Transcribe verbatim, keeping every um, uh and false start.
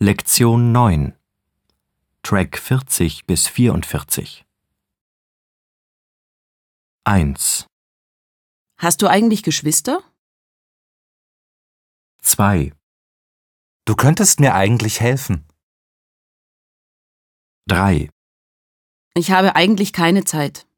Lektion neun. Track vierzig bis vierundvierzig. eins, Hast du eigentlich Geschwister? zwei, Du könntest mir eigentlich helfen. drei, Ich habe eigentlich keine Zeit.